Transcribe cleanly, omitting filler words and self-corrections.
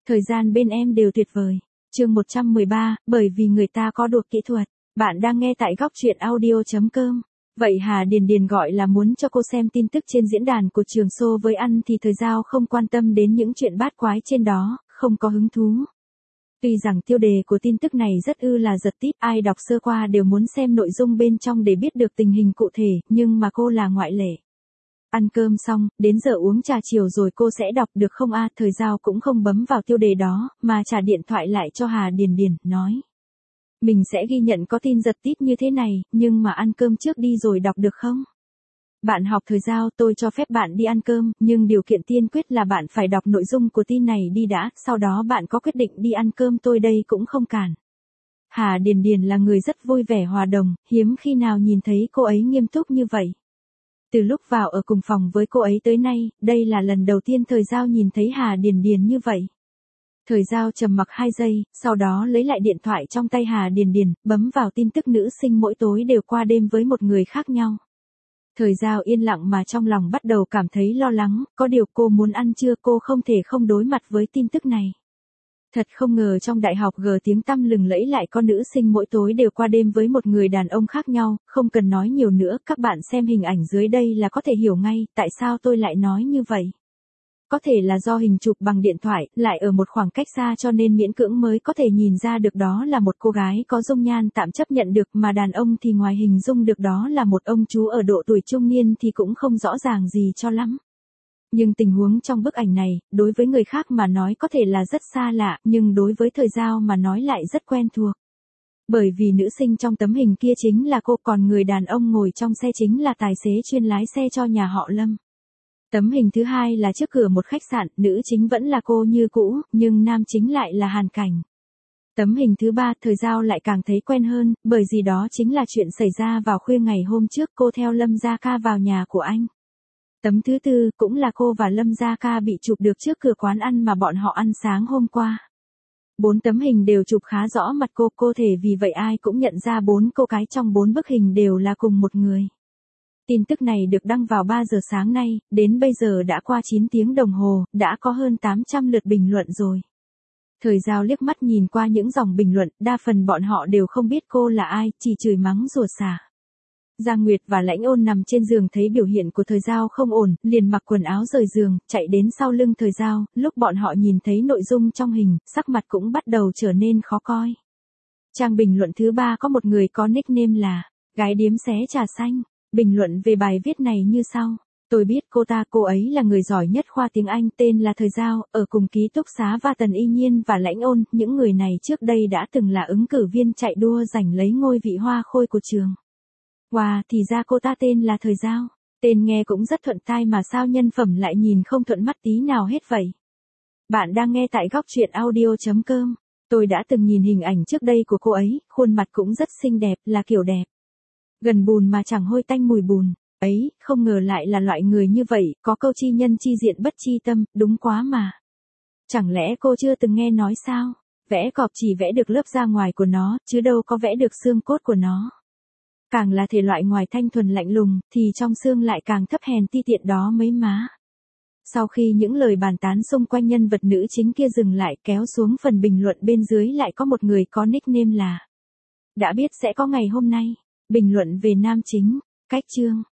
Thời gian bên em đều tuyệt vời. Chương 113, bởi vì người ta có được kỹ thuật. Bạn đang nghe tại góc truyện audio.com. Vậy Hà Điền Điền gọi là muốn cho cô xem tin tức trên diễn đàn của trường Xô với ăn thì Thời Giao không quan tâm đến những chuyện bát quái trên đó, không có hứng thú. Tuy rằng tiêu đề của tin tức này rất là giật tít, ai đọc sơ qua đều muốn xem nội dung bên trong để biết được tình hình cụ thể, nhưng mà cô là ngoại lệ. Ăn cơm xong, đến giờ uống trà chiều rồi cô sẽ đọc được không a? Thời Giao cũng không bấm vào tiêu đề đó, mà trả điện thoại lại cho Hà Điền Điền, nói. Mình sẽ ghi nhận có tin giật tít như thế này, nhưng mà ăn cơm trước đi rồi đọc được không? Bạn học Thời Giao, tôi cho phép bạn đi ăn cơm, nhưng điều kiện tiên quyết là bạn phải đọc nội dung của tin này đi đã, sau đó bạn có quyết định đi ăn cơm, tôi đây cũng không cản. Hà Điền Điền là người rất vui vẻ hòa đồng, hiếm khi nào nhìn thấy cô ấy nghiêm túc như vậy. Từ lúc vào ở cùng phòng với cô ấy tới nay, đây là lần đầu tiên Thời Giao nhìn thấy Hà Điền Điền như vậy. Thời Giao trầm mặc 2 giây, sau đó lấy lại điện thoại trong tay Hà Điền Điền, bấm vào tin tức nữ sinh mỗi tối đều qua đêm với một người khác nhau. Thời Giao yên lặng mà trong lòng bắt đầu cảm thấy lo lắng, có điều cô muốn ăn trưa, cô không thể không đối mặt với tin tức này. Thật không ngờ trong đại học G tiếng tăm lừng lẫy lại có nữ sinh mỗi tối đều qua đêm với một người đàn ông khác nhau, không cần nói nhiều nữa, các bạn xem hình ảnh dưới đây là có thể hiểu ngay tại sao tôi lại nói như vậy. Có thể là do hình chụp bằng điện thoại, lại ở một khoảng cách xa cho nên miễn cưỡng mới có thể nhìn ra được đó là một cô gái có dung nhan tạm chấp nhận được, mà đàn ông thì ngoài hình dung được đó là một ông chú ở độ tuổi trung niên thì cũng không rõ ràng gì cho lắm. Nhưng tình huống trong bức ảnh này, đối với người khác mà nói có thể là rất xa lạ, nhưng đối với Thời Giao mà nói lại rất quen thuộc. Bởi vì nữ sinh trong tấm hình kia chính là cô, còn người đàn ông ngồi trong xe chính là tài xế chuyên lái xe cho nhà họ Lâm. Tấm hình thứ hai là trước cửa một khách sạn, nữ chính vẫn là cô như cũ, nhưng nam chính lại là Hàn Cảnh. Tấm hình thứ ba, Thời Giao lại càng thấy quen hơn, bởi vì đó chính là chuyện xảy ra vào khuya ngày hôm trước cô theo Lâm Gia Ca vào nhà của anh. Tấm thứ tư, cũng là cô và Lâm Gia Ca bị chụp được trước cửa quán ăn mà bọn họ ăn sáng hôm qua. 4 tấm hình đều chụp khá rõ mặt cô thể vì vậy ai cũng nhận ra 4 cô gái trong 4 bức hình đều là cùng một người. Tin tức này được đăng vào 3 giờ sáng nay, đến bây giờ đã qua 9 tiếng đồng hồ, đã có hơn 800 lượt bình luận rồi. Thời Giao liếc mắt nhìn qua những dòng bình luận, đa phần bọn họ đều không biết cô là ai, chỉ chửi mắng rủa xả. Giang Nguyệt và Lãnh Ôn nằm trên giường thấy biểu hiện của Thời Giao không ổn, liền mặc quần áo rời giường, chạy đến sau lưng Thời Giao, lúc bọn họ nhìn thấy nội dung trong hình, sắc mặt cũng bắt đầu trở nên khó coi. Trang bình luận thứ 3 có một người có nickname là Gái Điếm Xé Trà Xanh. Bình luận về bài viết này như sau. Tôi biết cô ấy là người giỏi nhất khoa tiếng Anh, tên là Thời Giao, ở cùng ký túc xá và Tần Y Nhiên và Lãnh Ôn, những người này trước đây đã từng là ứng cử viên chạy đua giành lấy ngôi vị hoa khôi của trường. Wow, thì ra cô ta tên là Thời Giao. Tên nghe cũng rất thuận tai mà sao nhân phẩm lại nhìn không thuận mắt tí nào hết vậy. Bạn đang nghe tại góc truyện audio.com. Tôi đã từng nhìn hình ảnh trước đây của cô ấy, khuôn mặt cũng rất xinh đẹp, là kiểu đẹp. Gần bùn mà chẳng hôi tanh mùi bùn. Ấy, không ngờ lại là loại người như vậy, có câu chi nhân chi diện bất chi tâm, đúng quá mà. Chẳng lẽ cô chưa từng nghe nói sao? Vẽ cọp chỉ vẽ được lớp da ngoài của nó, chứ đâu có vẽ được xương cốt của nó. Càng là thể loại ngoài thanh thuần lạnh lùng, thì trong xương lại càng thấp hèn ti tiện đó mấy má. Sau khi những lời bàn tán xung quanh nhân vật nữ chính kia dừng lại, kéo xuống phần bình luận bên dưới lại có một người có nickname là Đã biết sẽ có ngày hôm nay. Bình luận về nam chính. Cách chương.